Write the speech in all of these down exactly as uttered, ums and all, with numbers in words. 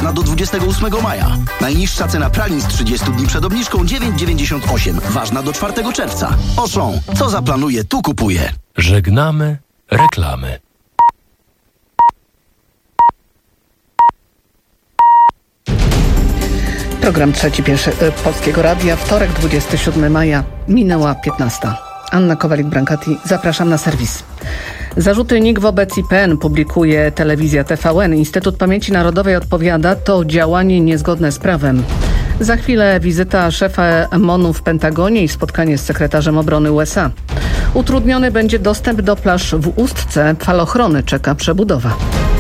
Ważna do dwudziestego ósmego maja. Najniższa cena pralni z trzydziestu dni przed obniżką dziewięć dziewięćdziesiąt osiem. Ważna do czwartego czerwca. Auchan. Co zaplanuje, tu kupuje. Żegnamy reklamy. Program trzeci pierwszy Polskiego Radia. Wtorek, dwudziestego siódmego maja. Minęła piętnasta. Anna Kowalik-Brankati. Zapraszam na serwis. Zarzuty N I K wobec I P N publikuje telewizja T V N. Instytut Pamięci Narodowej odpowiada, to działanie niezgodne z prawem. Za chwilę wizyta szefa M O N-u w Pentagonie i spotkanie z sekretarzem obrony U S A. Utrudniony będzie dostęp do plaż w Ustce. Falochrony czeka przebudowa.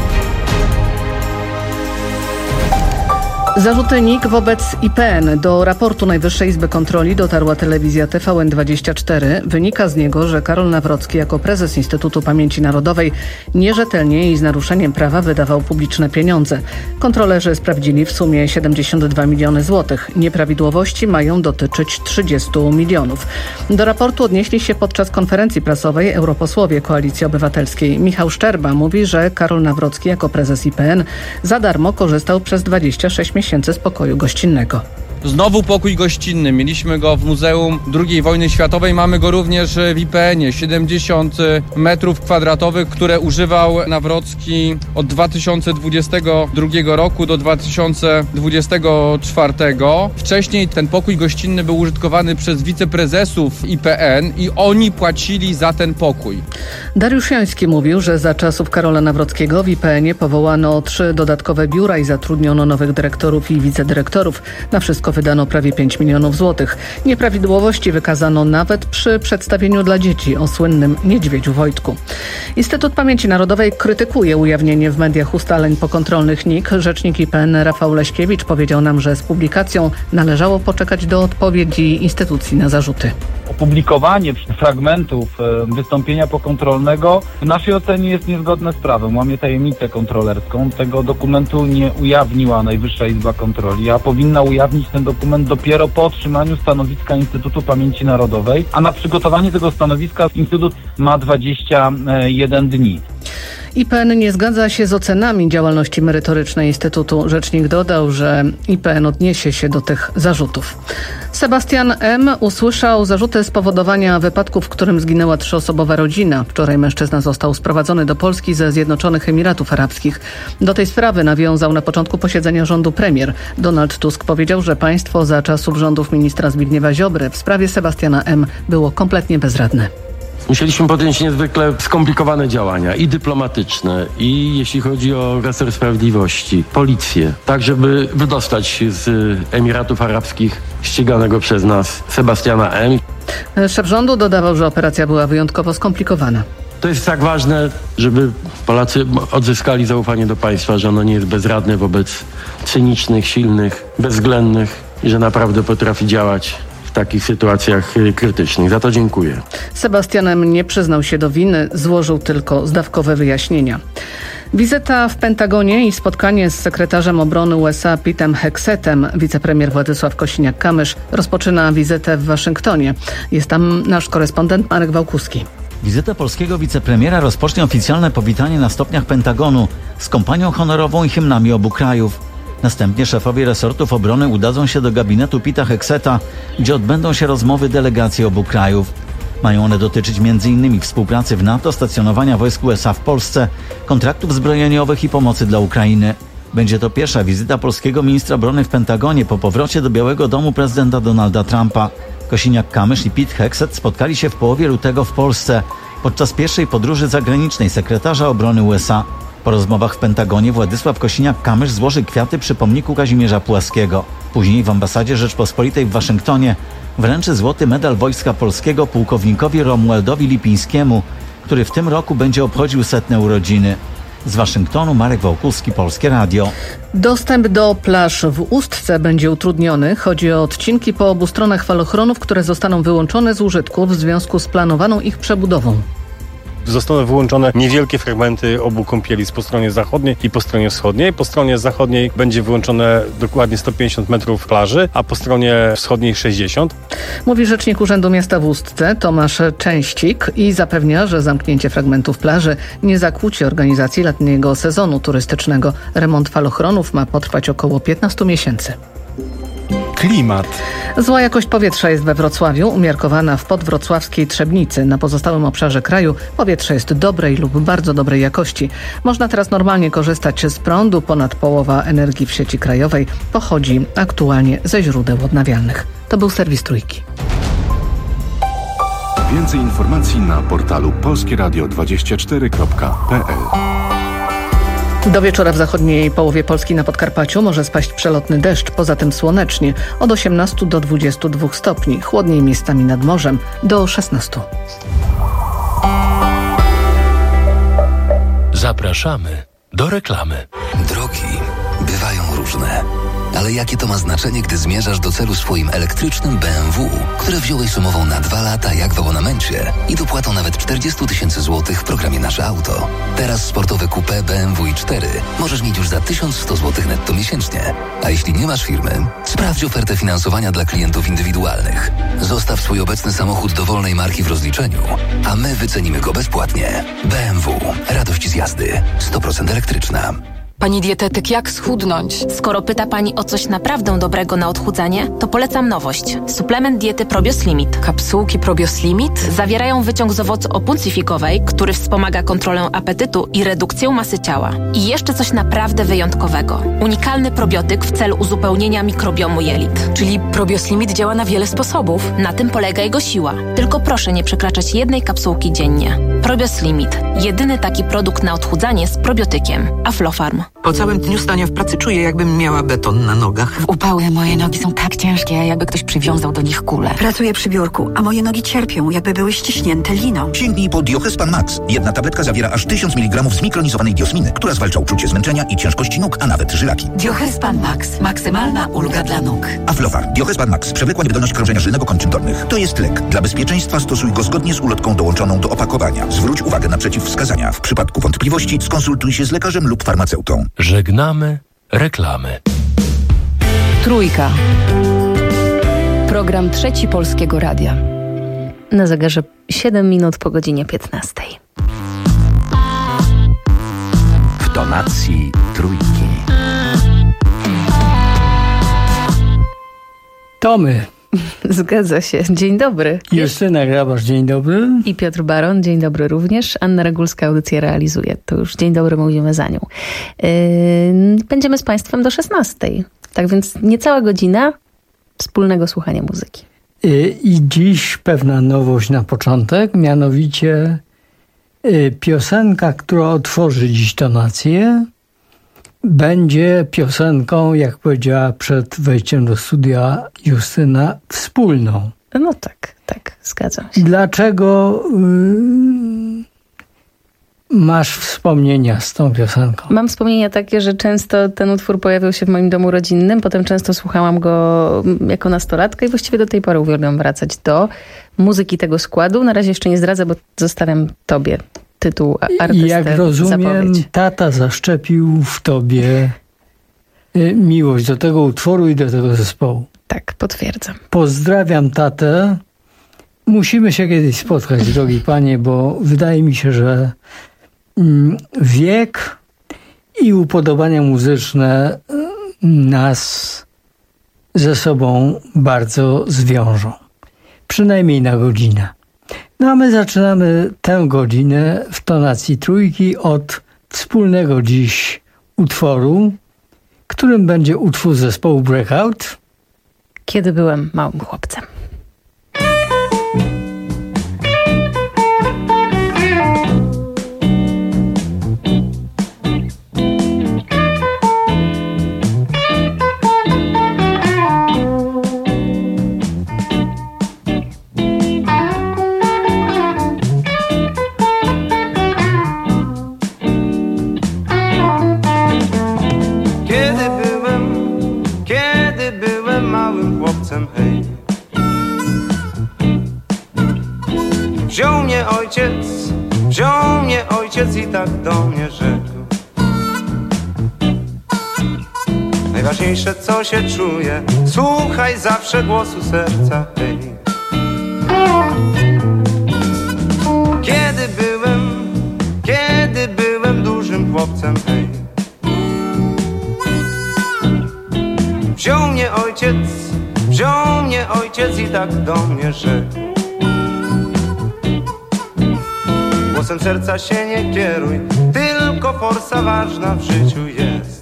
Zarzuty N I K wobec I P N. Do raportu Najwyższej Izby Kontroli dotarła telewizja T V N dwadzieścia cztery. Wynika z niego, że Karol Nawrocki jako prezes Instytutu Pamięci Narodowej nierzetelnie i z naruszeniem prawa wydawał publiczne pieniądze. Kontrolerzy sprawdzili w sumie siedemdziesiąt dwa miliony złotych. Nieprawidłowości mają dotyczyć trzydziestu milionów. Do raportu odnieśli się podczas konferencji prasowej europosłowie Koalicji Obywatelskiej. Michał Szczerba mówi, że Karol Nawrocki jako prezes I P N za darmo korzystał przez dwadzieścia sześć miesięcy z pokoju gościnnego. Znowu pokój gościnny. Mieliśmy go w Muzeum drugiej Wojny Światowej. Mamy go również w I P N-ie. siedemdziesiąt metrów kwadratowych, które używał Nawrocki od dwa tysiące dwudziestego drugiego roku do dwa tysiące dwudziestego czwartego. Wcześniej ten pokój gościnny był użytkowany przez wiceprezesów I P N i oni płacili za ten pokój. Dariusz Joński mówił, że za czasów Karola Nawrockiego w I P N-ie powołano trzy dodatkowe biura i zatrudniono nowych dyrektorów i wicedyrektorów. Na wszystko wydano prawie pięć milionów złotych. Nieprawidłowości wykazano nawet przy przedstawieniu dla dzieci o słynnym Niedźwiedziu Wojtku. Instytut Pamięci Narodowej krytykuje ujawnienie w mediach ustaleń pokontrolnych N I K. Rzecznik I P N Rafał Leśkiewicz powiedział nam, że z publikacją należało poczekać do odpowiedzi instytucji na zarzuty. Opublikowanie fragmentów wystąpienia pokontrolnego w naszej ocenie jest niezgodne z prawem. Łamie tajemnicę kontrolerską. Tego dokumentu nie ujawniła Najwyższa Izba Kontroli, a powinna ujawnić ten dokument dopiero po otrzymaniu stanowiska Instytutu Pamięci Narodowej, a na przygotowanie tego stanowiska Instytut ma dwadzieścia jeden dni. I P N nie zgadza się z ocenami działalności merytorycznej Instytutu. Rzecznik dodał, że I P N odniesie się do tych zarzutów. Sebastian M. usłyszał zarzuty spowodowania wypadku, w którym zginęła trzyosobowa rodzina. Wczoraj mężczyzna został sprowadzony do Polski ze Zjednoczonych Emiratów Arabskich. Do tej sprawy nawiązał na początku posiedzenia rządu premier. Donald Tusk powiedział, że państwo za czasów rządów ministra Zbigniewa Ziobry w sprawie Sebastiana M. było kompletnie bezradne. Musieliśmy podjąć niezwykle skomplikowane działania i dyplomatyczne, i jeśli chodzi o resort sprawiedliwości, policję, tak żeby wydostać z Emiratów Arabskich ściganego przez nas Sebastiana M. Szef rządu dodawał, że operacja była wyjątkowo skomplikowana. To jest tak ważne, żeby Polacy odzyskali zaufanie do państwa, że ono nie jest bezradne wobec cynicznych, silnych, bezwzględnych i że naprawdę potrafi działać w takich sytuacjach krytycznych. Za to dziękuję. Sebastian M. nie przyznał się do winy, złożył tylko zdawkowe wyjaśnienia. Wizyta w Pentagonie i spotkanie z sekretarzem obrony U S A Petem Hexetem. Wicepremier Władysław Kosiniak-Kamysz rozpoczyna wizytę w Waszyngtonie. Jest tam nasz korespondent Marek Wałkuski. Wizytę polskiego wicepremiera rozpocznie oficjalne powitanie na stopniach Pentagonu z kompanią honorową i hymnami obu krajów. Następnie szefowie resortów obrony udadzą się do gabinetu Peta Hexeta, gdzie odbędą się rozmowy delegacji obu krajów. Mają one dotyczyć między innymi współpracy w NATO, stacjonowania wojsk U S A w Polsce, kontraktów zbrojeniowych i pomocy dla Ukrainy. Będzie to pierwsza wizyta polskiego ministra obrony w Pentagonie po powrocie do Białego Domu prezydenta Donalda Trumpa. Kosiniak-Kamysz i Pete Hexet spotkali się w połowie lutego w Polsce podczas pierwszej podróży zagranicznej sekretarza obrony U S A. Po rozmowach w Pentagonie Władysław Kosiniak-Kamysz złoży kwiaty przy pomniku Kazimierza Pułaskiego. Później w ambasadzie Rzeczpospolitej w Waszyngtonie wręczy złoty medal Wojska Polskiego pułkownikowi Romualdowi Lipińskiemu, który w tym roku będzie obchodził setne urodziny. Z Waszyngtonu Marek Wałkuski, Polskie Radio. Dostęp do plaż w Ustce będzie utrudniony. Chodzi o odcinki po obu stronach falochronów, które zostaną wyłączone z użytku w związku z planowaną ich przebudową. Zostaną wyłączone niewielkie fragmenty obu kąpieli po stronie zachodniej i po stronie wschodniej. Po stronie zachodniej będzie wyłączone dokładnie sto pięćdziesiąt metrów plaży, a po stronie wschodniej sześćdziesiąt. Mówi rzecznik Urzędu Miasta w Ustce Tomasz Częścik i zapewnia, że zamknięcie fragmentów plaży nie zakłóci organizacji letniego sezonu turystycznego. Remont falochronów ma potrwać około piętnaście miesięcy. Klimat. Zła jakość powietrza jest we Wrocławiu, umiarkowana w podwrocławskiej Trzebnicy. Na pozostałym obszarze kraju powietrze jest dobrej lub bardzo dobrej jakości. Można teraz normalnie korzystać z prądu. Ponad połowa energii w sieci krajowej pochodzi aktualnie ze źródeł odnawialnych. To był serwis Trójki. Więcej informacji na portalu polskie radio dwadzieścia cztery kropka p l. Do wieczora w zachodniej połowie Polski na Podkarpaciu może spaść przelotny deszcz, poza tym słonecznie od osiemnastu do dwudziestu dwóch stopni, chłodniej miejscami nad morzem do szesnastu. Zapraszamy do reklamy. Drogi bywają różne. Ale jakie to ma znaczenie, gdy zmierzasz do celu swoim elektrycznym B M W, które wziąłeś z umową na dwa lata jak w abonamencie i dopłatą nawet czterdzieści tysięcy złotych w programie Nasze Auto. Teraz sportowe coupé B M W i cztery możesz mieć już za tysiąc sto złotych netto miesięcznie. A jeśli nie masz firmy, sprawdź ofertę finansowania dla klientów indywidualnych. Zostaw swój obecny samochód dowolnej marki w rozliczeniu, a my wycenimy go bezpłatnie. B M W. Radość z jazdy. sto procent elektryczna. Pani dietetyk, jak schudnąć? Skoro pyta Pani o coś naprawdę dobrego na odchudzanie, to polecam nowość. Suplement diety Probios Limit. Kapsułki Probios Limit? Zawierają wyciąg z owocu opuncyfikowej, który wspomaga kontrolę apetytu i redukcję masy ciała. I jeszcze coś naprawdę wyjątkowego. Unikalny probiotyk w celu uzupełnienia mikrobiomu jelit. Czyli Probios Limit działa na wiele sposobów. Na tym polega jego siła. Tylko proszę nie przekraczać jednej kapsułki dziennie. Probios Limit. Jedyny taki produkt na odchudzanie z probiotykiem. Aflofarm. Po całym dniu stania w pracy czuję, jakbym miała beton na nogach. W upały moje nogi są tak ciężkie, jakby ktoś przywiązał do nich kulę. Pracuję przy biurku, a moje nogi cierpią, jakby były ściśnięte liną. Sięgnij po Diohespan Max. Jedna tabletka zawiera aż tysiąc miligramów zmikronizowanej diosminy, która zwalcza uczucie zmęczenia i ciężkości nóg, a nawet żylaki. Diohespan Max. Maksymalna ulga dla nóg. Aflofar. Diohespan Max. Przewlekła niewydolność krążenia żylnego kończyn dolnych. To jest lek. Dla bezpieczeństwa stosuj go zgodnie z ulotką dołączoną do opakowania. Zwróć uwagę na przeciwwskazania. W przypadku wątpliwości skonsultuj się z lekarzem lub farmaceutą. Żegnamy reklamy. Trójka. Program Trzeci Polskiego Radia. Na zegarze siedem minut po godzinie piętnastej. W tonacji Trójki. Tomy. Zgadza się. Dzień dobry. Justyna Grabarz, dzień dobry. I Piotr Baron, dzień dobry również. Anna Regulska audycję realizuje. To już dzień dobry mówimy za nią. Yy, będziemy z Państwem do szesnastej. Tak więc niecała godzina wspólnego słuchania muzyki. Yy, I dziś pewna nowość na początek, mianowicie yy, piosenka, która otworzy dziś tonację, będzie piosenką, jak powiedziała przed wejściem do studia Justyna, wspólną. No tak, tak, zgadzam się. Dlaczego yy, masz wspomnienia z tą piosenką? Mam wspomnienia takie, że często ten utwór pojawiał się w moim domu rodzinnym, potem często słuchałam go jako nastolatka i właściwie do tej pory uwielbiam wracać do muzyki tego składu. Na razie jeszcze nie zdradzę, bo zostawiam tobie tytuł artysty. Jak rozumiem, zapowiedź. Tata zaszczepił w tobie miłość do tego utworu i do tego zespołu. Tak, potwierdzam. Pozdrawiam tatę. Musimy się kiedyś spotkać, drogi panie, bo wydaje mi się, że wiek i upodobania muzyczne nas ze sobą bardzo zwiążą. Przynajmniej na godzinę. No a my zaczynamy tę godzinę w tonacji Trójki od wspólnego dziś utworu, którym będzie utwór zespołu Breakout. Kiedy byłem małym chłopcem. Wziął mnie ojciec, wziął mnie ojciec i tak do mnie rzekł: najważniejsze co się czuje, słuchaj zawsze głosu serca, hej. Kiedy byłem, kiedy byłem dużym chłopcem, hej, wziął mnie ojciec, wziął mnie ojciec i tak do mnie rzekł: głosem serca się nie kieruj, tylko forsa ważna w życiu jest.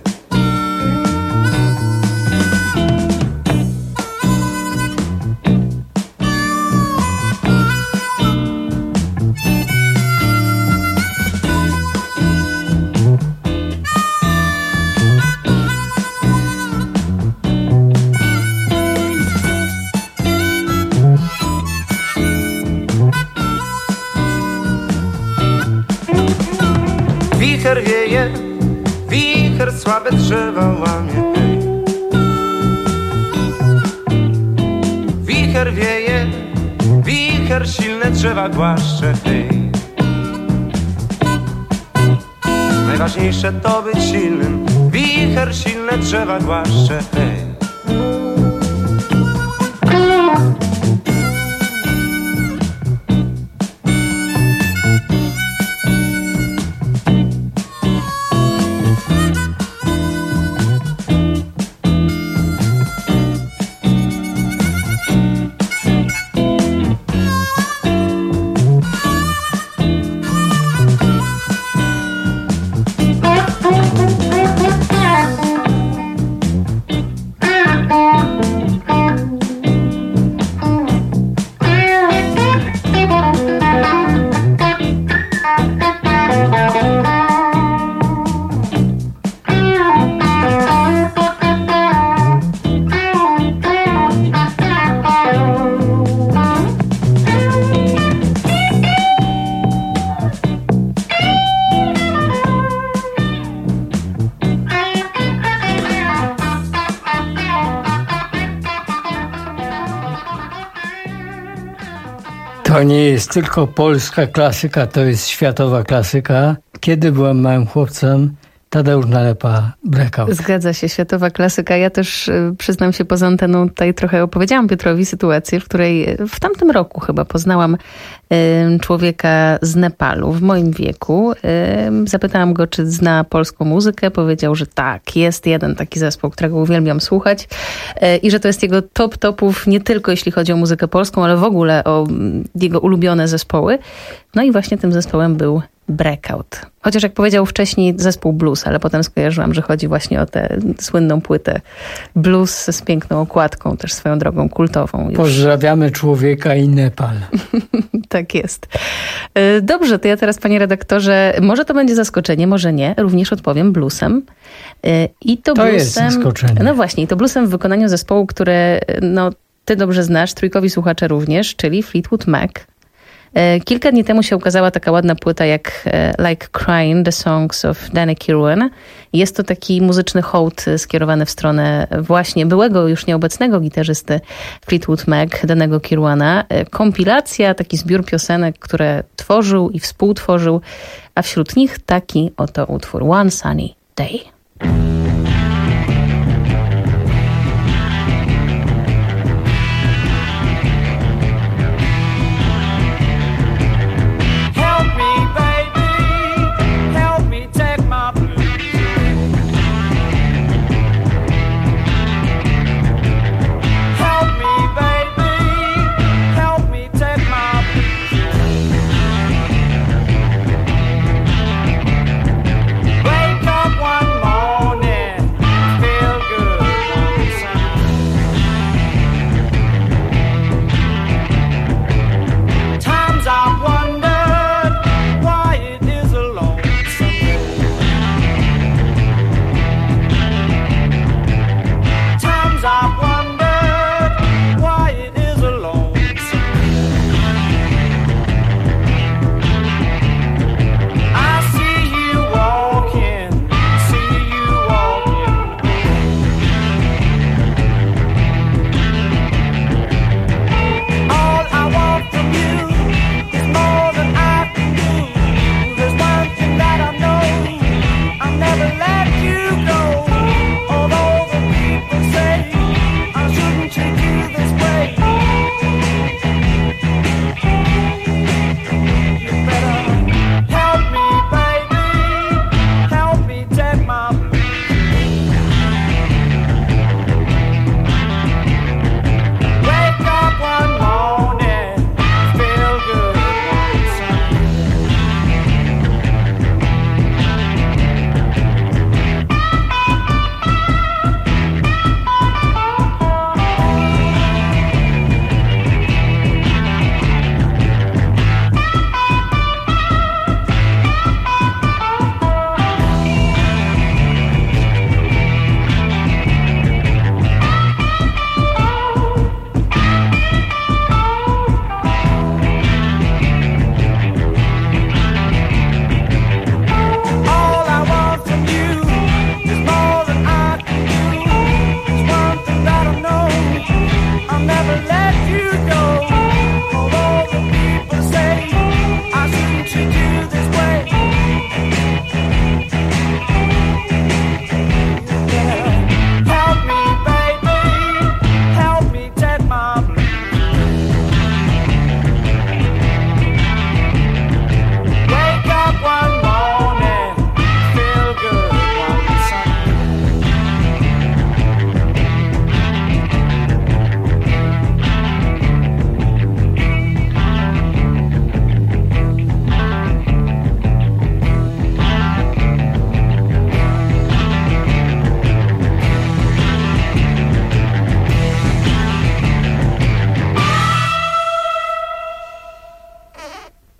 Wicher wieje, wicher słabe drzewa łamie, hej. Wicher wieje, wicher silne drzewa głaszcze, hej. Najważniejsze to być silnym, wicher silne drzewa głaszcze, hej. To nie jest tylko polska klasyka, to jest światowa klasyka. Kiedy byłem małym chłopcem, Tadeusz Nalepa, Blackout. Zgadza się, światowa klasyka. Ja też y, przyznam się poza anteną, tutaj trochę opowiedziałam Piotrowi sytuację, w której w tamtym roku chyba poznałam y, człowieka z Nepalu w moim wieku. Y, zapytałam go, czy zna polską muzykę. Powiedział, że tak, jest jeden taki zespół, którego uwielbiam słuchać y, i że to jest jego top topów, nie tylko jeśli chodzi o muzykę polską, ale w ogóle o jego ulubione zespoły. No i właśnie tym zespołem był Blackout. Chociaż jak powiedział wcześniej zespół blues, ale potem skojarzyłam, że chodzi właśnie o tę słynną płytę blues z piękną okładką, też swoją drogą kultową. Już. Pozdrawiamy człowieka i Nepal. Tak jest. Dobrze, to ja teraz, panie redaktorze, może to będzie zaskoczenie, może nie, również odpowiem bluesem. I to, to bluesem, jest zaskoczenie. No właśnie, i to bluesem w wykonaniu zespołu, które no, ty dobrze znasz, trójkowi słuchacze również, czyli Fleetwood Mac. Kilka dni temu się ukazała taka ładna płyta jak Like Crying, The Songs of Danny Kirwan. Jest to taki muzyczny hołd skierowany w stronę właśnie byłego, już nieobecnego gitarzysty Fleetwood Mac, Danego Kirwana. Kompilacja, taki zbiór piosenek, które tworzył i współtworzył, a wśród nich taki oto utwór One Sunny Day. Wake up one morning.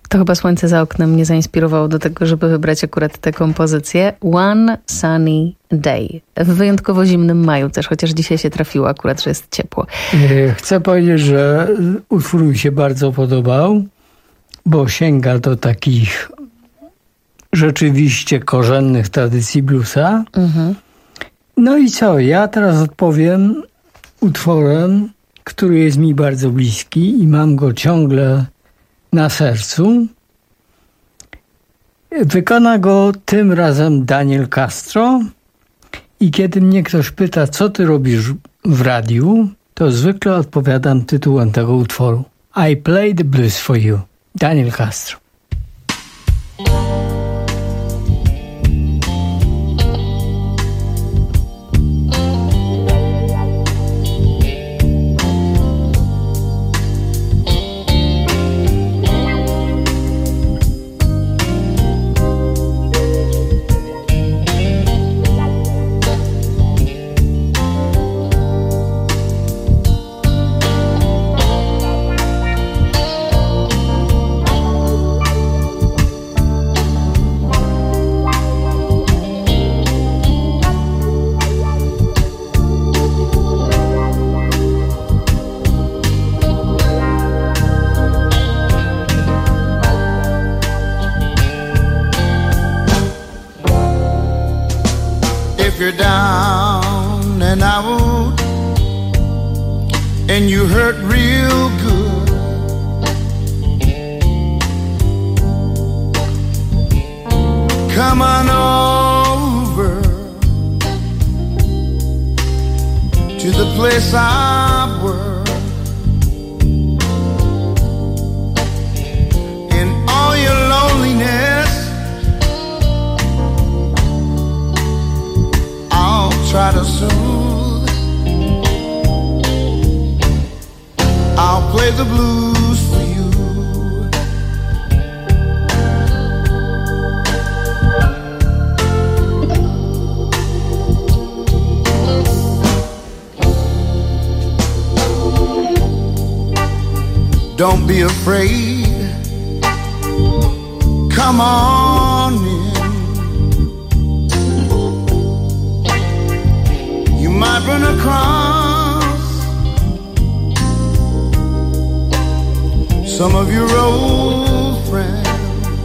To chyba słońce za oknem mnie zainspirowało do tego, żeby wybrać akurat tę kompozycję. One Sunny Day. W wyjątkowo zimnym maju też, chociaż dzisiaj się trafiło akurat, że jest ciepło. Chcę powiedzieć, że utwór mi się bardzo podobał, bo sięga do takich rzeczywiście korzennych tradycji bluesa. Mhm. No i co? Ja teraz odpowiem utworem, który jest mi bardzo bliski i mam go ciągle na sercu. Wykona go tym razem Daniel Castro i kiedy mnie ktoś pyta, co ty robisz w radiu, to zwykle odpowiadam tytułem tego utworu. I play the blues for you. Daniel Castro. You're down and out and you hurt real good. Come on over to the place I work. In all your loneliness, try to soothe. I'll play the blues for you. Don't be afraid. Come on in. Might run across some of your old friends.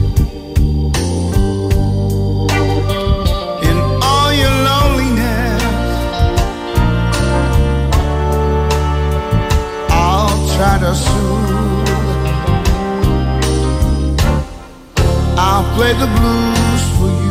In all your loneliness, I'll try to soothe. I'll play the blues for you.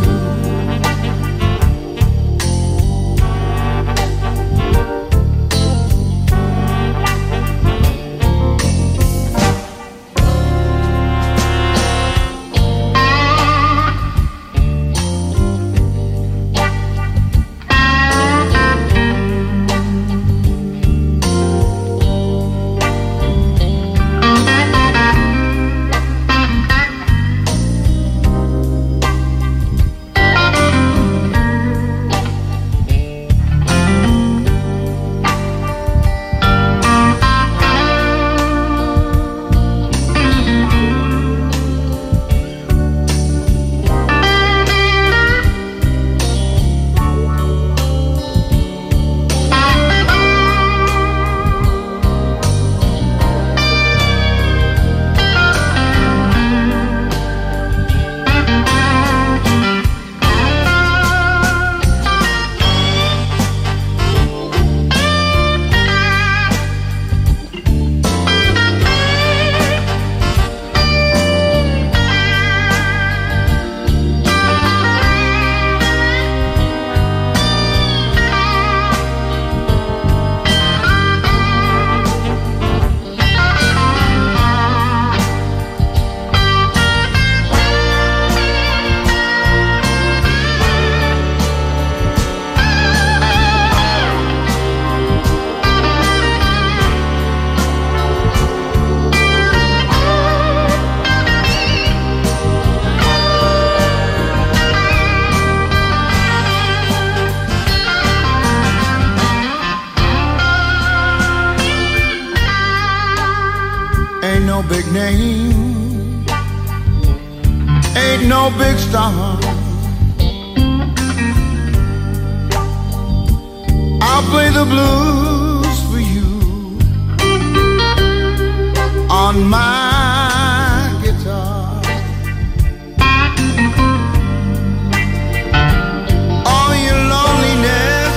Big name ain't no big star. I'll play the blues for you on my guitar. All your loneliness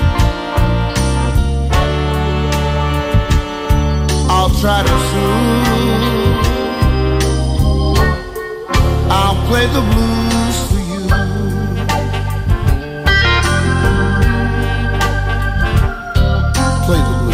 I'll try to soothe. I'll play the blues for you. Play the blues.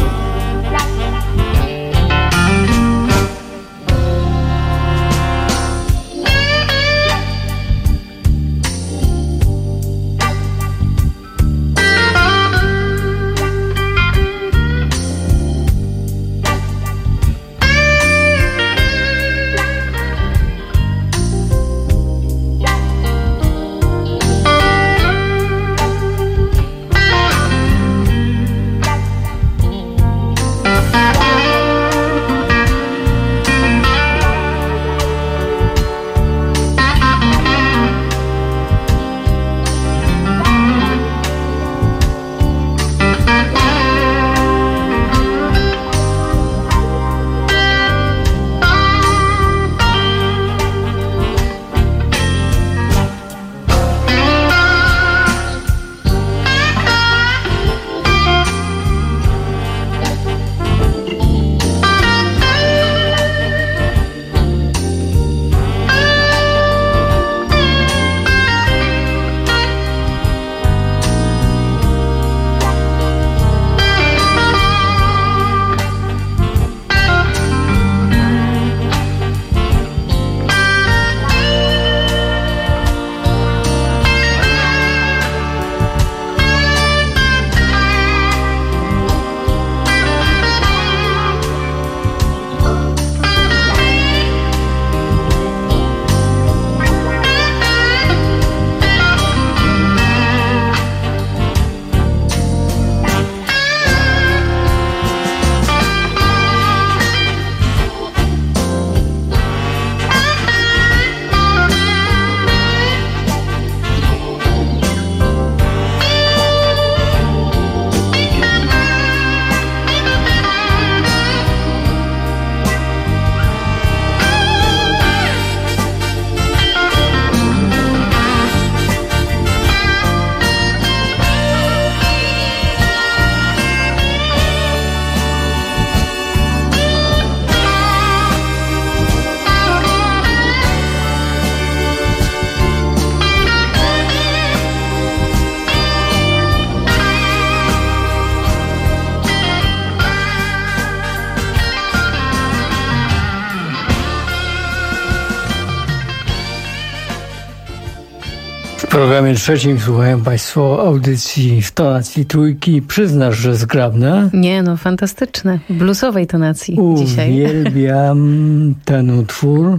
W programie trzecim słuchają Państwo audycji w tonacji trójki. Przyznasz, że zgrabne? Nie, no fantastyczne. Bluesowej tonacji dzisiaj. Uwielbiam ten utwór.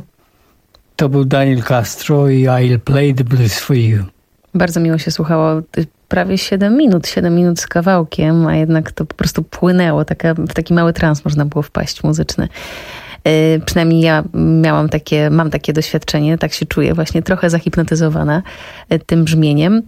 To był Daniel Castro i I'll Play the Blues for You. Bardzo miło się słuchało. Prawie siedem minut, siedem minut z kawałkiem, a jednak to po prostu płynęło. Taka, w taki mały trans można było wpaść muzyczny. Yy, przynajmniej ja miałam takie, mam takie doświadczenie, tak się czuję, właśnie trochę zahipnotyzowana yy, tym brzmieniem.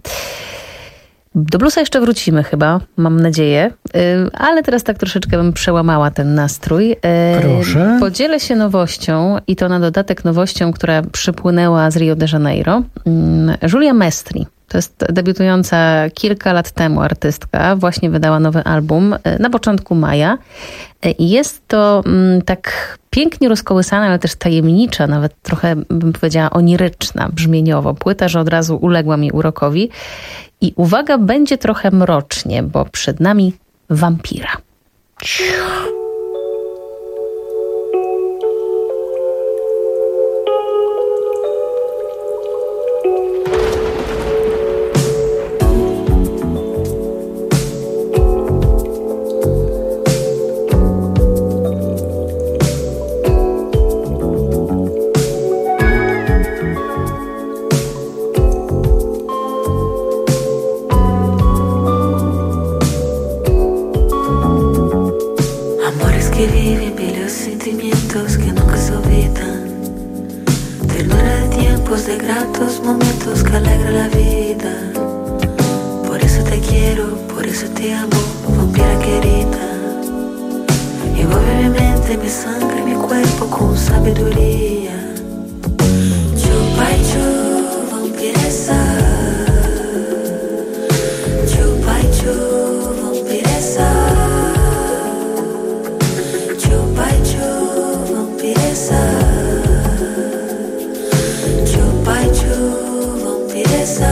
Do bluesa jeszcze wrócimy chyba, mam nadzieję, yy, ale teraz tak troszeczkę bym przełamała ten nastrój. Yy, Proszę. Podzielę się nowością i to na dodatek nowością, która przypłynęła z Rio de Janeiro. Yy, Giulia Mestri. To jest debiutująca kilka lat temu artystka. Właśnie wydała nowy album na początku maja. I jest to mm, tak pięknie rozkołysana, ale też tajemnicza, nawet trochę bym powiedziała oniryczna, brzmieniowo. Płyta, że od razu uległa mi urokowi. I uwaga, będzie trochę mrocznie, bo przed nami Vampira. Que viven bellos sentimientos que nunca se olvidan. Ternura de tiempos tiempos de gratos momentos que alegra la vida. Por eso te quiero, por eso te amo, vampira querida. Envuelve mi mente, mi sangre, mi cuerpo con sabiduría. Chupa y chu, vampiresa. Chupa y chu, vampiresa. Chupa y chu, vampiresa. Chupa y chu, vampiresa.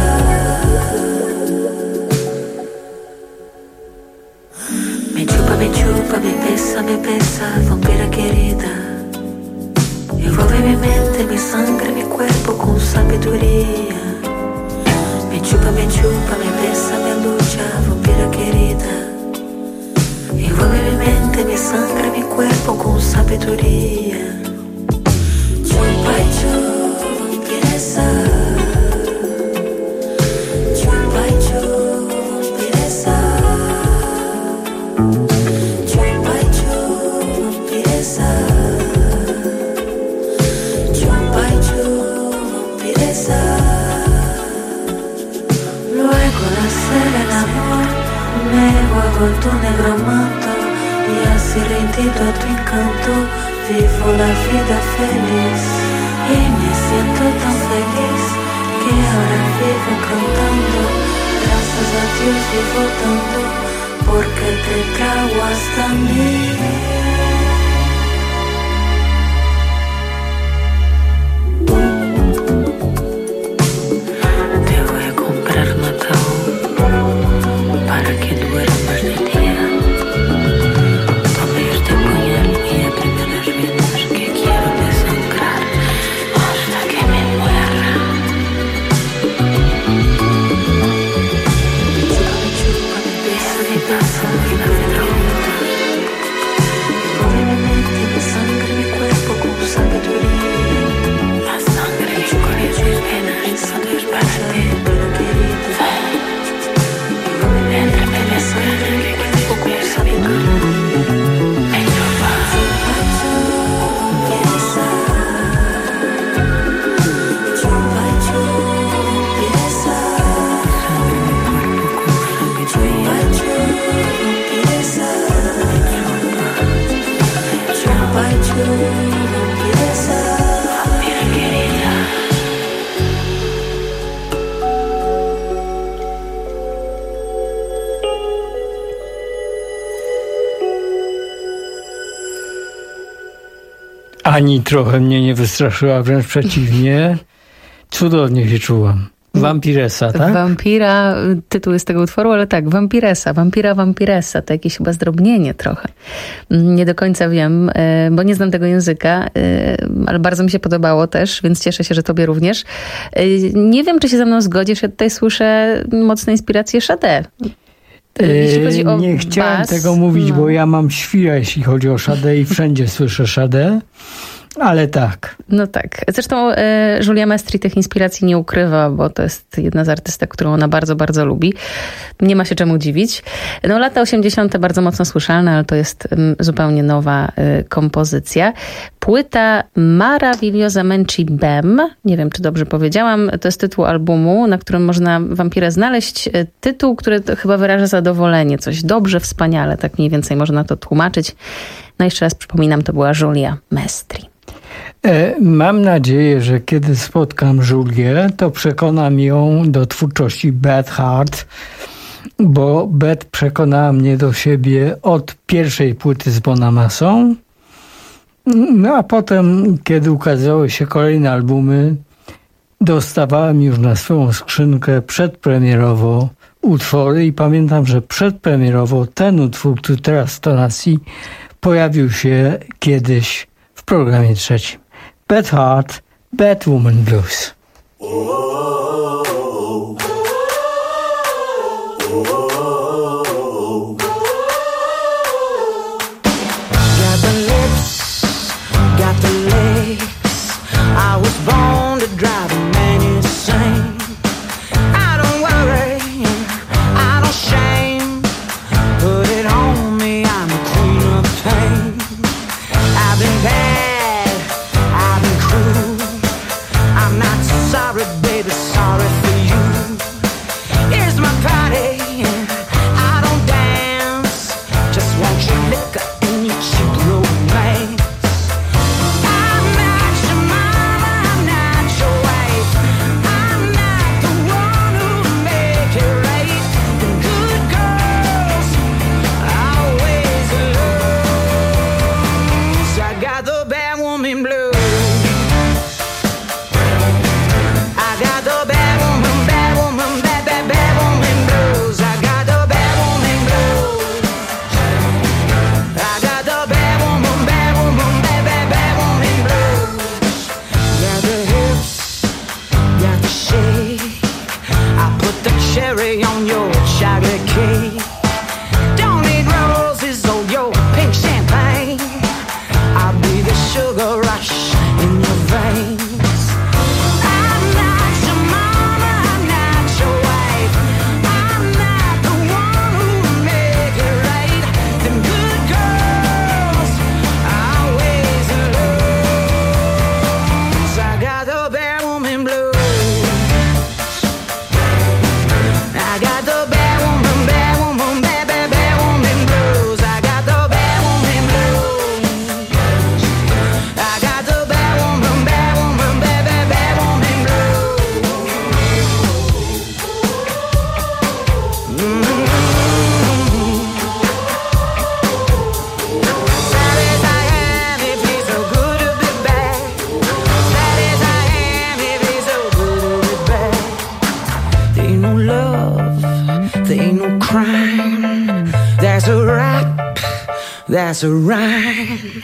Me chupa, me chupa, me besa, me besa, vampira querida. Envuelve mi mente, mi sangre, mi cuerpo con sabiduría. Me chupa, me chupa, me besa, me lucha, vampira querida. Envuelve mi mente, mi sangre, mi cuerpo con sabiduría. Chupa y chu, vampiresa. Chupa y chu, vampiresa. Chupa y chu, vampiresa. Chupa y chu, vampiresa. Luego de hacer el amor, me vuelvo tu negro manto. Y así rendido a tu encanto, vivo la vida feliz. Y me siento tan feliz que ahora vivo cantando. Gracias a Dios vivo dando, porque te trago hasta mí. Te voy a comprar un ataúd para que duermas de día. Tome este puñal y aprende las venas que quiero desangrar hasta que me muera. Chúpame, chúpame, bésame, pásame la vida juntos. Envuelve mi mente, mi sangre, mi cuerpo con sabiduría. La sangre corre en mis venas y sabes para ti, pero querida. Envuelve mi sangre, mi cuerpo con sabiduría. Ani trochę mnie nie wystraszyła, wręcz przeciwnie. Cudownie się czułam. Wampiresa, tak? Wampira, tytuł jest tego utworu, ale tak, wampiresa, wampira, wampiresa, to jakieś chyba zdrobnienie trochę. Nie do końca wiem, bo nie znam tego języka, ale bardzo mi się podobało też, więc cieszę się, że tobie również. Nie wiem, czy się ze mną zgodzisz, ja tutaj słyszę mocne inspiracje Sade. Jeśli chodzi o nie chciałem bas, tego mówić, no. bo ja mam świrę, jeśli chodzi o Sadę i wszędzie słyszę Sadę, ale tak. No tak. Zresztą e, Julia Mestri tych inspiracji nie ukrywa, bo to jest jedna z artystek, którą ona bardzo, bardzo lubi. Nie ma się czemu dziwić. No lata osiemdziesiąte bardzo mocno słyszalne, ale to jest m, zupełnie nowa e, kompozycja. Płyta Maravilhosamente Bem, nie wiem, czy dobrze powiedziałam, to jest tytuł albumu, na którym można wampirę znaleźć. Tytuł, który chyba wyraża zadowolenie, coś dobrze, wspaniale, tak mniej więcej można to tłumaczyć. No jeszcze raz przypominam, to była Julia Mestri. Mam nadzieję, że kiedy spotkam Julię, to przekonam ją do twórczości Beth Hart, bo Beth przekonała mnie do siebie od pierwszej płyty z Bonamassą. No a potem, kiedy ukazały się kolejne albumy, dostawałem już na swoją skrzynkę przedpremierowo utwory i pamiętam, że przedpremierowo ten utwór, który teraz w tonacji, pojawił się kiedyś w programie trzecim. Beth Hart, Bad Woman Blues. Got the lips, got the legs. I was born to drive a man insane. I don't worry, I don't shame. Put it on me, I'm the queen of pain. I've been bad, I've been cruel. I'm not sorry. rap, that's a rhyme.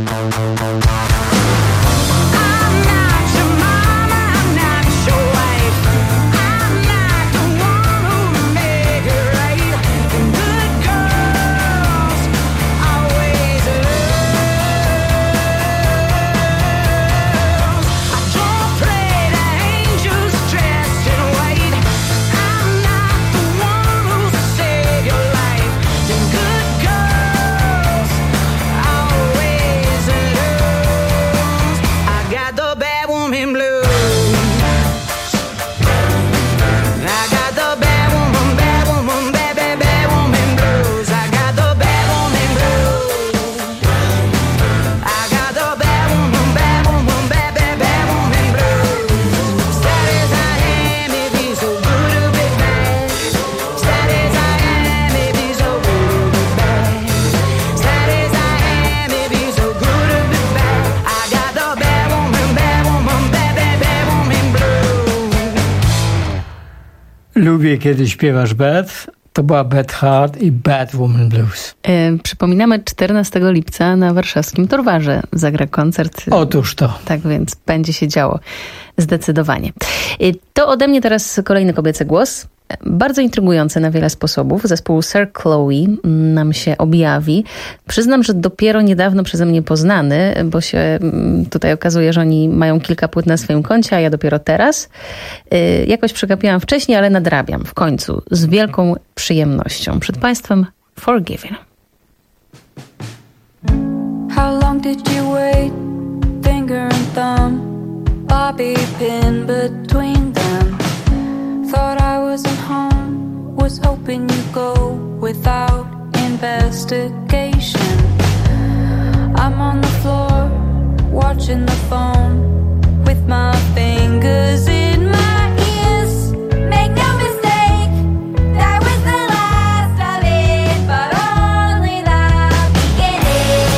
Lubię, kiedy śpiewasz Beth. To była Beth Hart i Bad Woman Blues. Yy, przypominamy, czternastego lipca na warszawskim Torwarze zagra koncert. Otóż to. Tak więc będzie się działo. Zdecydowanie. Yy, to ode mnie teraz kolejny kobiecy głos. Bardzo intrygujący na wiele sposobów. Zespół Sir Chloe nam się objawi. Przyznam, że dopiero niedawno przeze mnie poznany, bo się tutaj okazuje, że oni mają kilka płyt na swoim koncie, a ja dopiero teraz. Jakoś przegapiłam wcześniej, ale nadrabiam w końcu z wielką przyjemnością. Przed Państwem Forgiven. How long did you wait? Finger and thumb, bobby pin between them. Thought I wasn't home, was hoping you'd go without investigation. I'm on the floor, watching the phone, with my fingers in my ears. Make no mistake, that was the last of it, but only the beginning.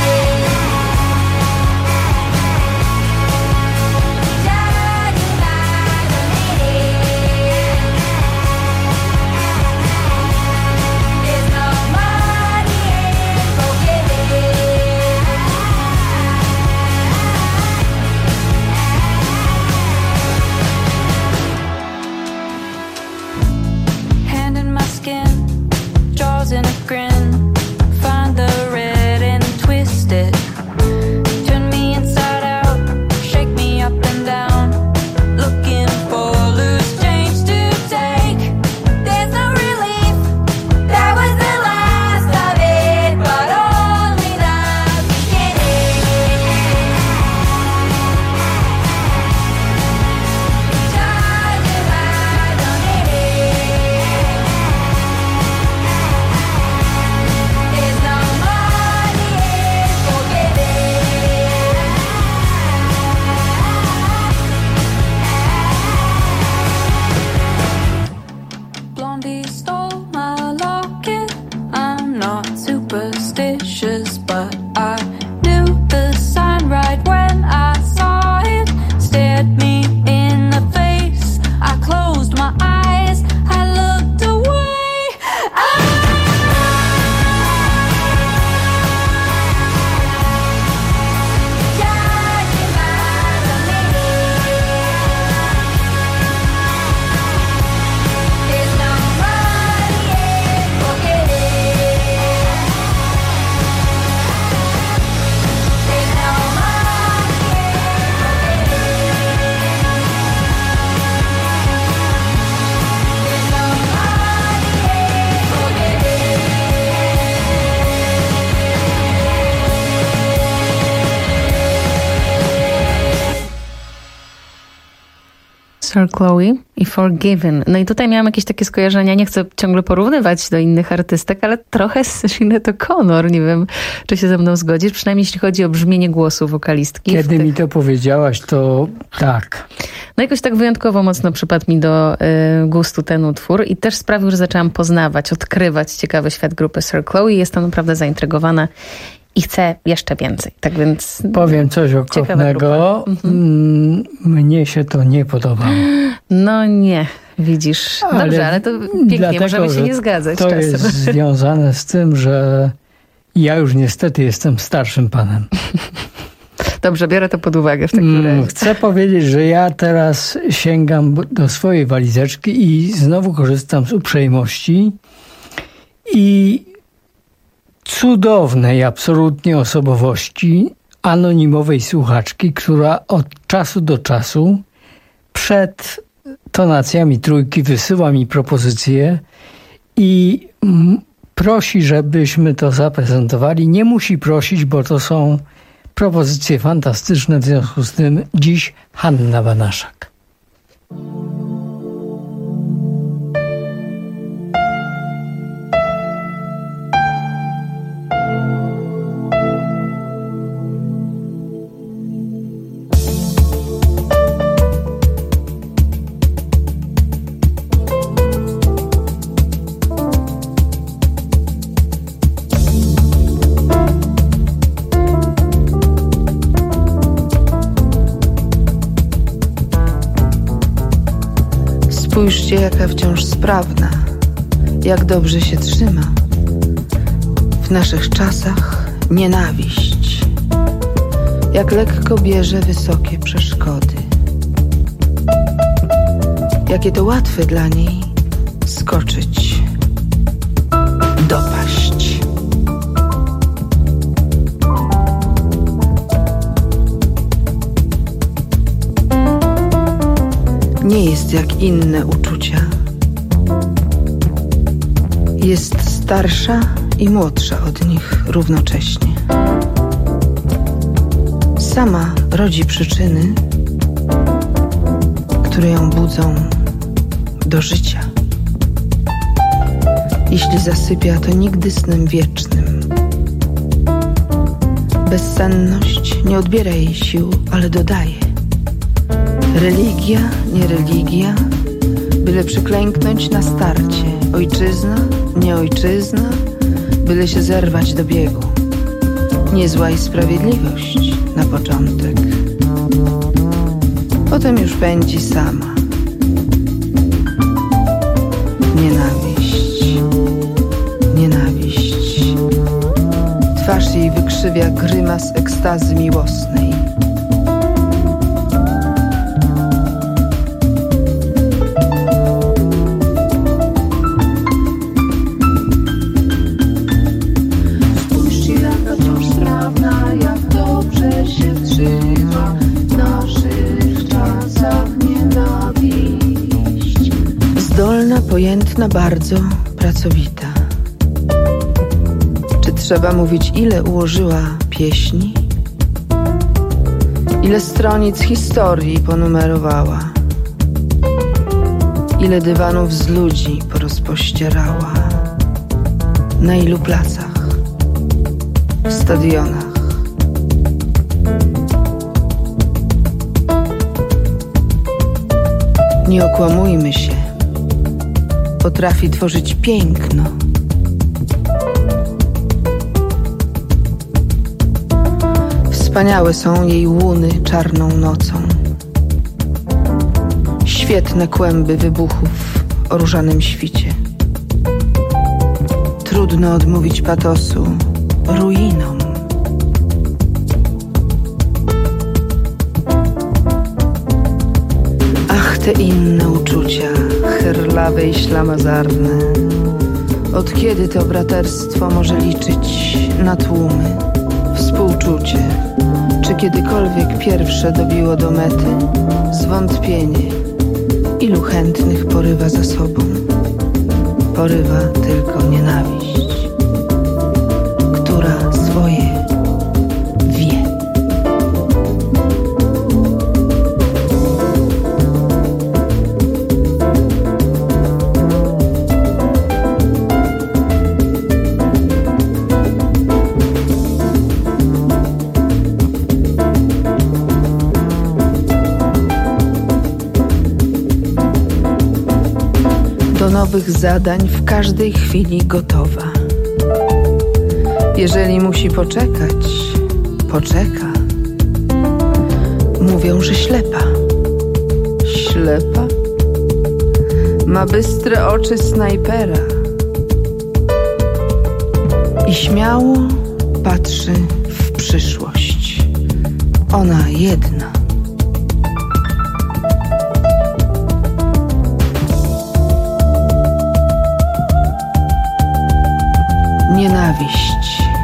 Judging by the minute, there's no money in forgiving. Hand in my skin, jaws in a grin. Find the red and twist it. Turn me inside out, shake me up and down. Looking for loose change to take. There's no relief, that was the last of it, but only the beginning. Judging by the minute, there's no money in forgiving. Blondie stole my locket. I'm not superstitious, but I knew the sign right when I saw it. Stared me in the face. I closed my eyes. I looked away. Judging by the minute, there's no money in forgiving. There's no money in Sir Chloe i Forgiven. No i tutaj miałam jakieś takie skojarzenia, nie chcę ciągle porównywać do innych artystek, ale trochę z Sinead O'Connor. Nie wiem, czy się ze mną zgodzisz, przynajmniej jeśli chodzi o brzmienie głosu wokalistki. Kiedy tych... mi to powiedziałaś, to tak. No jakoś tak wyjątkowo mocno przypadł mi do y, gustu ten utwór i też sprawił, że zaczęłam poznawać, odkrywać ciekawy świat grupy Sir Chloe. Jestem naprawdę zaintrygowana i chcę jeszcze więcej. Tak więc powiem coś okropnego. Mhm. Mnie się to nie podobało. No nie, widzisz. Ale dobrze, ale to pięknie, dlatego, możemy się nie zgadzać to czasem. To jest związane z tym, że ja już niestety jestem starszym panem. Dobrze, biorę to pod uwagę w takim razie. Chcę powiedzieć, że ja teraz sięgam do swojej walizeczki i znowu korzystam z uprzejmości i cudownej absolutnie osobowości anonimowej słuchaczki, która od czasu do czasu przed tonacjami trójki wysyła mi propozycje i prosi, żebyśmy to zaprezentowali. Nie musi prosić, bo to są propozycje fantastyczne, w związku z tym dziś Hanna Banaszak. Spójrzcie, jaka wciąż sprawna, jak dobrze się trzyma. W naszych czasach nienawiść, jak lekko bierze wysokie przeszkody. Jakie to łatwe dla niej skoczyć, dopaść. Nie jest jak inne uczucia. Jest starsza i młodsza od nich równocześnie. Sama rodzi przyczyny, które ją budzą do życia. Jeśli zasypia, to nigdy snem wiecznym. Bezsenność nie odbiera jej sił, ale dodaje. Religia, nie religia, byle przyklęknąć na starcie. Ojczyzna, nie ojczyzna, byle się zerwać do biegu. Niezła i sprawiedliwość na początek. Potem już pędzi sama. Nienawiść, nienawiść. Twarz jej wykrzywia grymas ekstazy miłosnej. Pojętna, bardzo pracowita. Czy trzeba mówić, ile ułożyła pieśni? Ile stronic historii ponumerowała? Ile dywanów z ludzi porozpościerała? Na ilu placach? Stadionach? Nie okłamujmy się. Potrafi tworzyć piękno. Wspaniałe są jej łuny czarną nocą. Świetne kłęby wybuchów o różanym świcie. Trudno odmówić patosu ruinom. Ach, te inne uczucia, herlawe i ślamazarne. Od kiedy to braterstwo może liczyć na tłumy? Współczucie, czy kiedykolwiek pierwsze dobiło do mety? Zwątpienie, ilu chętnych porywa za sobą? Porywa tylko nienawiść, która swoje wie. Do nowych zadań w każdej chwili gotowa. Jeżeli musi poczekać, poczeka. Mówią, że ślepa. Ślepa? Ma bystre oczy snajpera i śmiało patrzy w przyszłość. Ona jedna. Nienawiść.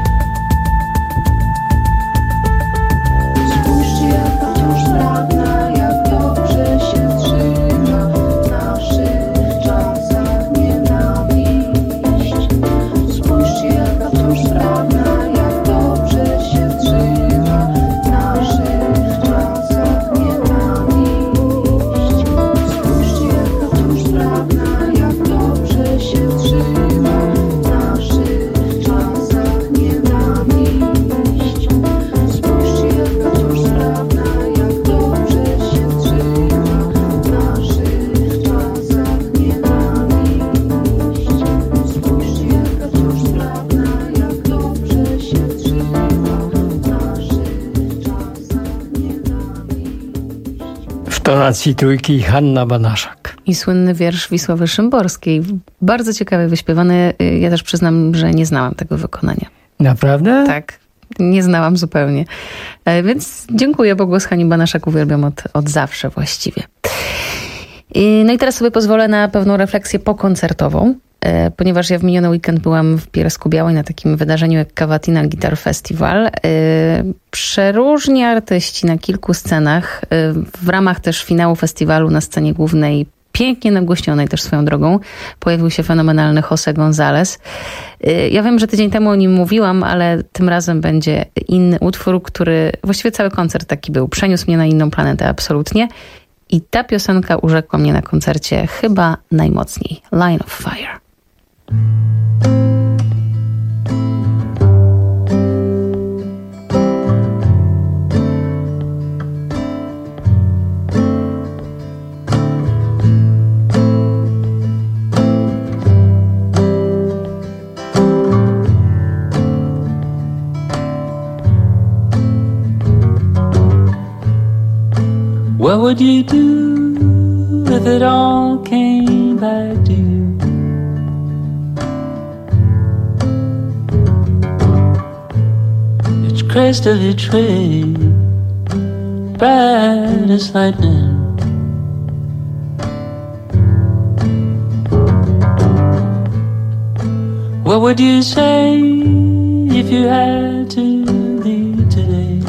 Spójrzcie, jaka wciąż sprawna, jak dobrze się trzyma w naszych czasach nienawiść. Spójrzcie, jaka wciąż sprawna, jak dobrze się trzyma w naszych czasach nienawiść. Spójrzcie, jaka wciąż sprawna, jak dobrze się trzyma w naszych czasach nienawiść. Spójrzcie, jaka wciąż sprawna, jak dobrze się trzyma w naszych czasach nienawiść. Spójrzcie, jaka wciąż sprawna, jak dobrze się trzyma w naszych czasach nienawiść. W tonacji trójki Hanna Banaszak. I słynny wiersz Wisławy Szymborskiej. Bardzo ciekawy, wyśpiewany. Ja też przyznam, że nie znałam tego wykonania. Naprawdę? Tak, nie znałam zupełnie. E, Więc dziękuję, bo głos Hani Banaszak uwielbiam od, od zawsze właściwie. I, no i teraz sobie pozwolę na pewną refleksję pokoncertową, e, ponieważ ja w miniony weekend byłam w Bielsku-Białej na takim wydarzeniu jak Cavatina Guitar Festival. E, Przeróżni artyści na kilku scenach, e, w ramach też finału festiwalu na scenie głównej, pięknie nagłośnionej też swoją drogą, pojawił się fenomenalny José González. Ja wiem, że tydzień temu o nim mówiłam, ale tym razem będzie inny utwór, który właściwie cały koncert taki był. Przeniósł mnie na inną planetę absolutnie. I ta piosenka urzekła mnie na koncercie chyba najmocniej. Line of Fire. What would you do if it all came back to you? It's crest of your tree, bright as lightning. What would you say if you had to leave today?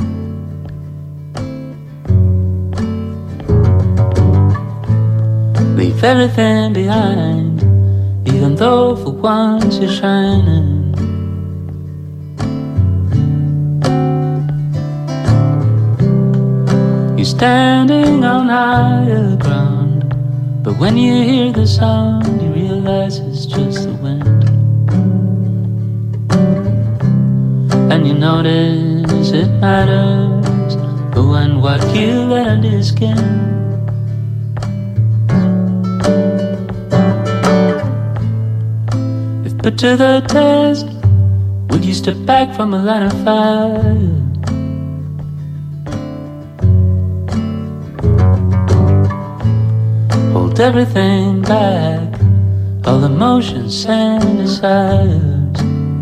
Leave everything behind, even though for once you're shining. You're standing on higher ground, but when you hear the sound, you realize it's just the wind. And you notice it matters who and what you let under your skin. Put to the test, would you step back from a line of fire? Hold everything back, all emotions and desires.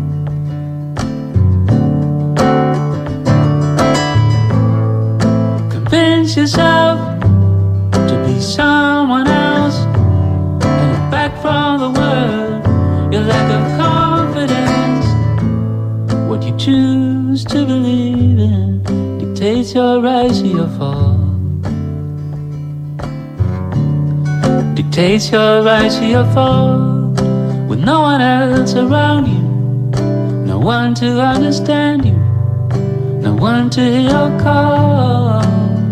Convince yourself to be someone else and back from the world. Your lack of confidence, what you choose to believe in, dictates your rise or your fall. Dictates your rise or your fall. With no one else around you, no one to understand you, no one to hear your calls.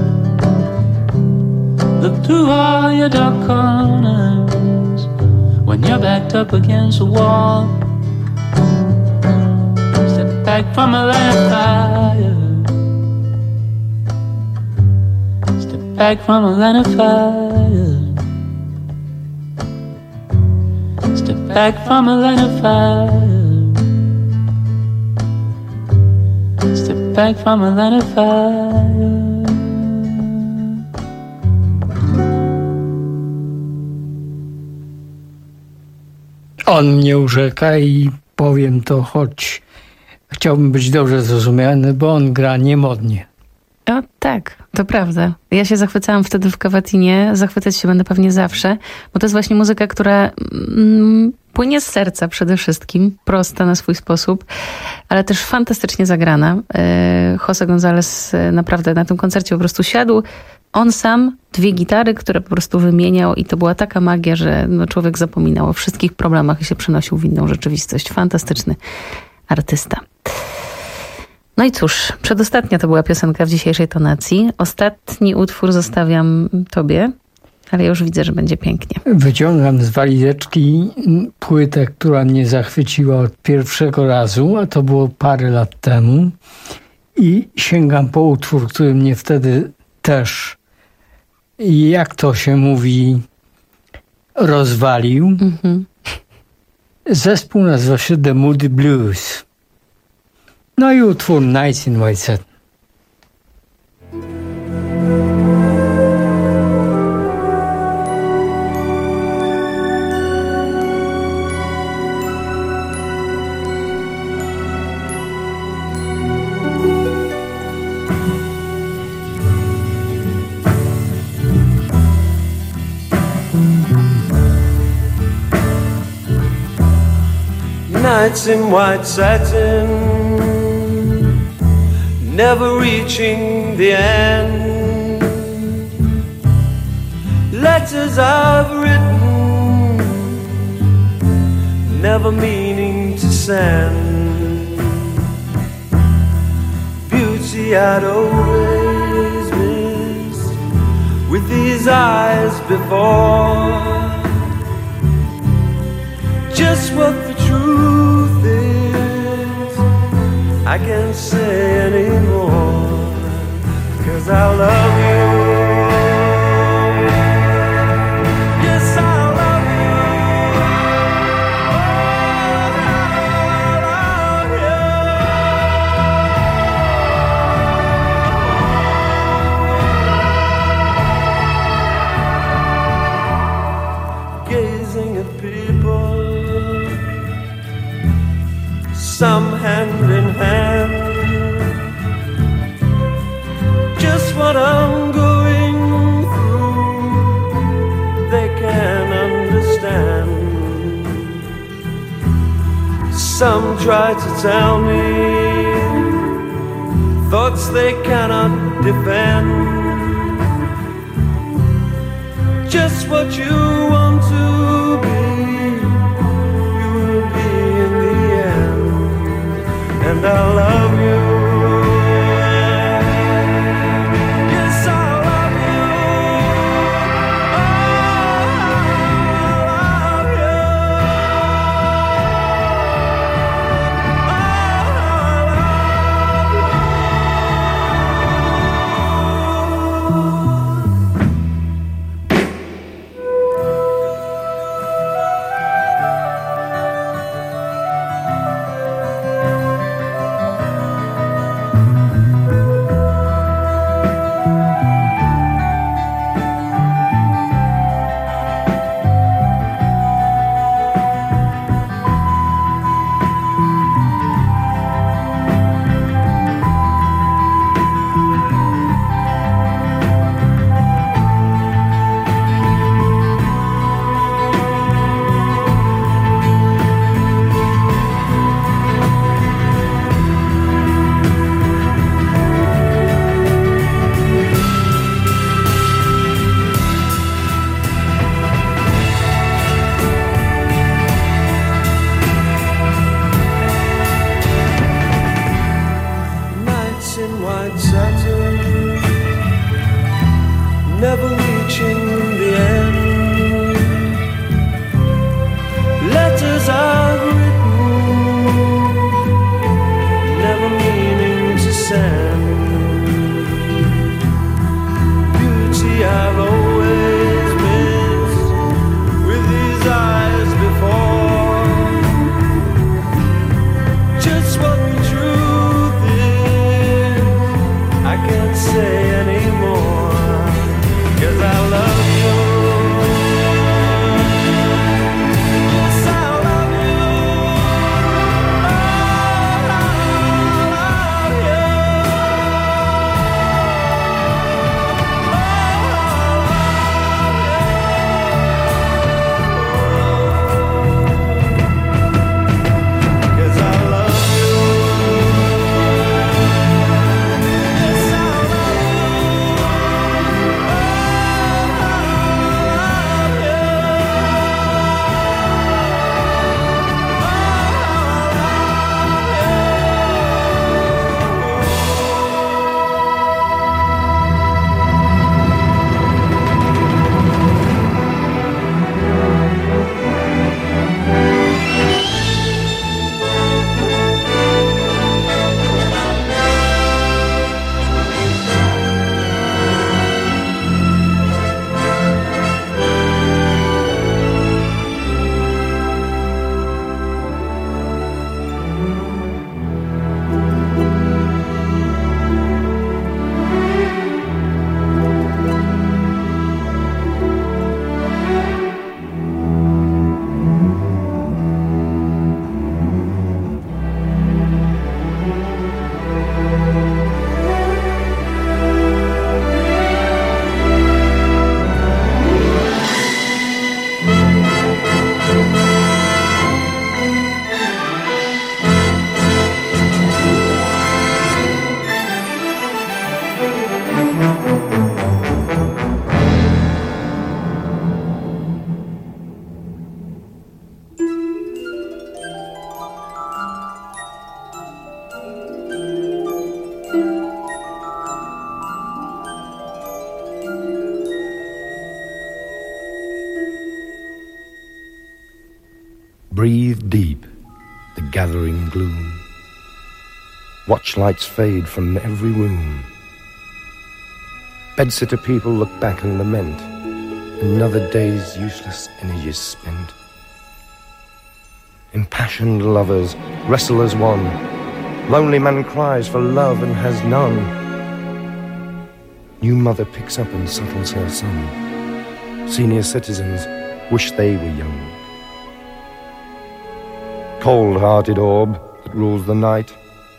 Look through all your dark corners when you're backed up against a wall. Step back from a line of fire. Step back from a line of fire. Step back from a line of fire. back from a line of fire. On mnie urzeka i powiem to, choć chciałbym być dobrze zrozumiany, bo on gra niemodnie. O tak, to prawda. Ja się zachwycałam wtedy w Cavatinie, zachwycać się będę pewnie zawsze, bo to jest właśnie muzyka, która mm, płynie z serca przede wszystkim, prosta na swój sposób, ale też fantastycznie zagrana. José González naprawdę na tym koncercie po prostu siadł, on sam, dwie gitary, które po prostu wymieniał i to była taka magia, że no, człowiek zapominał o wszystkich problemach i się przenosił w inną rzeczywistość. Fantastyczny artysta. No i cóż, przedostatnia to była piosenka w dzisiejszej tonacji. Ostatni utwór zostawiam tobie, ale już widzę, że będzie pięknie. Wyciągam z walizeczki płytę, która mnie zachwyciła od pierwszego razu, a to było parę lat temu. I sięgam po utwór, który mnie wtedy też, jak to się mówi, rozwalił. Mm-hmm. Zespół nazywa się The Moody Blues. No i utwór Nights in White Satin. Nights in white satin, never reaching the end. Letters I've written, never meaning to send. Beauty I'd always missed with these eyes before. Just what the truth is, I can't say anymore, 'cause I love you. Yes, I love you. Oh, I love you. Gazing at people, some hand in hand, just what I'm going through, they can understand. Some try to tell me thoughts they cannot defend. Just what you want to be, you will be in the end. And I love you. Yes, I love you. Never reaching the end. Letters I've written, never meaning to send. Beauty I've always missed with these eyes before. Just what the truth is, Breathe deep the gathering gloom. Watch lights fade from every room. Bedsitter people look back and lament. Another day's useless energies spent. Impassioned lovers wrestle as one. Lonely man cries for love and has none. New mother picks up and settles her son. Senior citizens wish they were young. Cold-hearted orb that rules the night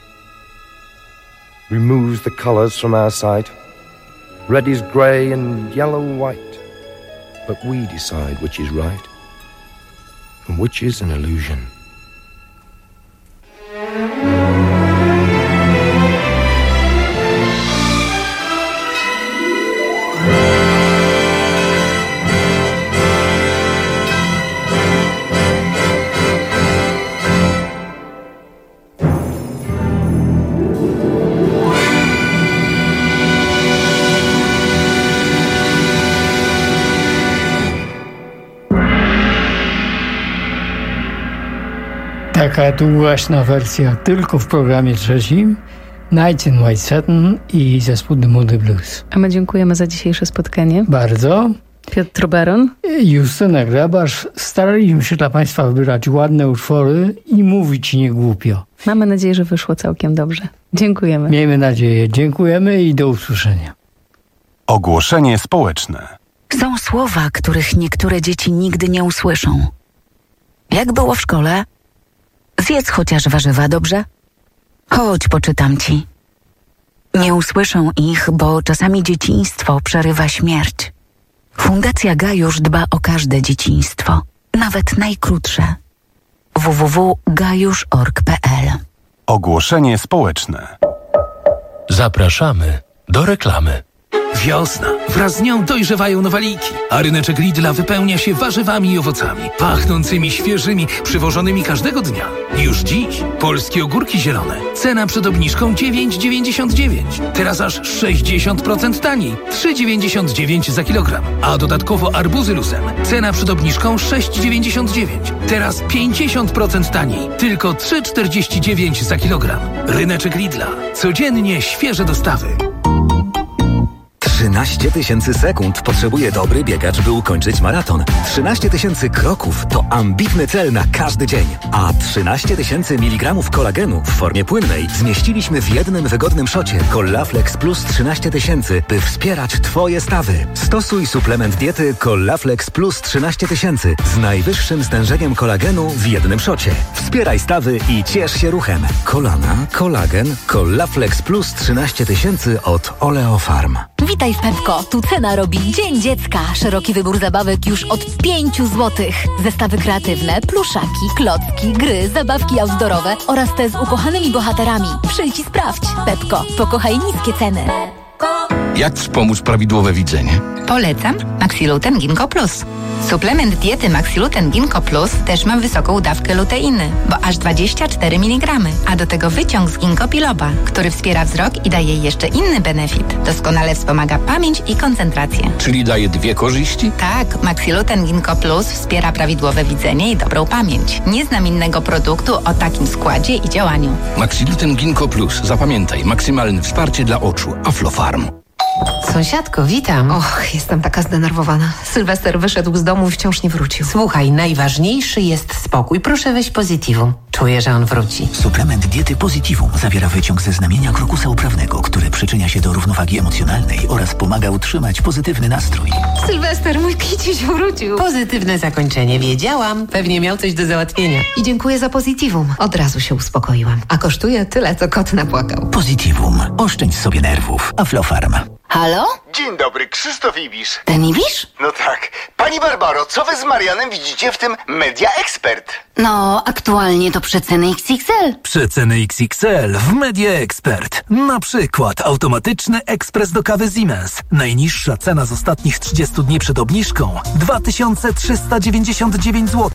removes the colours from our sight. Red is grey and yellow white, but we decide which is right and which is an illusion. Taka długaśna wersja tylko w programie trzecim. Night in White Satin i zespół The Moody Blues. A my dziękujemy za dzisiejsze spotkanie. Bardzo. Piotr Baron. Justyna Grabarz. Staraliśmy się dla Państwa wybierać ładne utwory i mówić nie głupio. Mamy nadzieję, że wyszło całkiem dobrze. Dziękujemy. Miejmy nadzieję. Dziękujemy i do usłyszenia. Ogłoszenie społeczne. Są słowa, których niektóre dzieci nigdy nie usłyszą. Jak było w szkole? Zjedz chociaż warzywa, dobrze? Chodź, poczytam ci. Nie usłyszą ich, bo czasami dzieciństwo przerywa śmierć. Fundacja Gajusz dba o każde dzieciństwo, nawet najkrótsze. w w w kropka gajusz kropka org kropka p l. Ogłoszenie społeczne. Zapraszamy do reklamy. Wiosna. Wraz z nią dojrzewają nowaliki, a ryneczek Lidla wypełnia się warzywami i owocami, pachnącymi, świeżymi, przywożonymi każdego dnia. Już dziś polskie ogórki zielone. Cena przed obniżką dziewięć dziewięćdziesiąt dziewięć. Teraz aż sześćdziesiąt procent taniej. trzy dziewięćdziesiąt dziewięć za kilogram. A dodatkowo arbuzy lusem. Cena przed obniżką sześć dziewięćdziesiąt dziewięć. Teraz pięćdziesiąt procent taniej. Tylko trzy czterdzieści dziewięć za kilogram. Ryneczek Lidla. Codziennie świeże dostawy. trzynaście tysięcy sekund potrzebuje dobry biegacz, by ukończyć maraton. trzynaście tysięcy kroków to ambitny cel na każdy dzień. A trzynaście tysięcy miligramów kolagenu w formie płynnej zmieściliśmy w jednym wygodnym szocie Collaflex Plus trzynaście tysięcy, by wspierać Twoje stawy. Stosuj suplement diety Collaflex Plus trzynaście tysięcy z najwyższym stężeniem kolagenu w jednym szocie. Wspieraj stawy i ciesz się ruchem. Kolana, kolagen, Collaflex Plus trzynaście tysięcy od Oleofarm. Witaj w Pepko. Tu cena robi Dzień Dziecka. Szeroki wybór zabawek już od pięciu złotych. Zestawy kreatywne, pluszaki, klocki, gry, zabawki outdoorowe oraz te z ukochanymi bohaterami. Przyjdź i sprawdź. Pepko. Pokochaj niskie ceny. Jak wspomóc prawidłowe widzenie? Polecam Maxiluten Ginkgo Plus. Suplement diety Maxiluten Ginkgo Plus też ma wysoką dawkę luteiny, bo aż dwadzieścia cztery miligramy, a do tego wyciąg z ginkgo biloba, który wspiera wzrok i daje jeszcze inny benefit. Doskonale wspomaga pamięć i koncentrację. Czyli daje dwie korzyści? Tak, Maxiluten Ginkgo Plus wspiera prawidłowe widzenie i dobrą pamięć. Nie znam innego produktu o takim składzie i działaniu. Maxiluten Ginkgo Plus. Zapamiętaj, maksymalne wsparcie dla oczu. Aflofarm. Sąsiadko, witam. Och, jestem taka zdenerwowana. Sylwester wyszedł z domu i wciąż nie wrócił. Słuchaj, najważniejszy jest spokój. Proszę weź Positivum. Czuję, że on wróci. Suplement diety Positivum zawiera wyciąg ze znamienia krokusa uprawnego, który przyczynia się do równowagi emocjonalnej oraz pomaga utrzymać pozytywny nastrój. Sylwester, mój kiciuś wrócił. Pozytywne zakończenie, wiedziałam. Pewnie miał coś do załatwienia. I dziękuję za Positivum. Od razu się uspokoiłam. A kosztuje tyle, co kot napłakał. Positivum. Oszczędź sobie nerwów. Aflofarm. Halo? Dzień dobry, Krzysztof Ibisz. Ten Ibisz? No tak. Pani Barbaro, co wy z Marianem widzicie w tym Media Expert? No, aktualnie to przeceny X X L. Przeceny X X L w Media Expert. Na przykład automatyczny ekspres do kawy Siemens. Najniższa cena z ostatnich trzydziestu dni przed obniżką dwa tysiące trzysta dziewięćdziesiąt dziewięć złotych.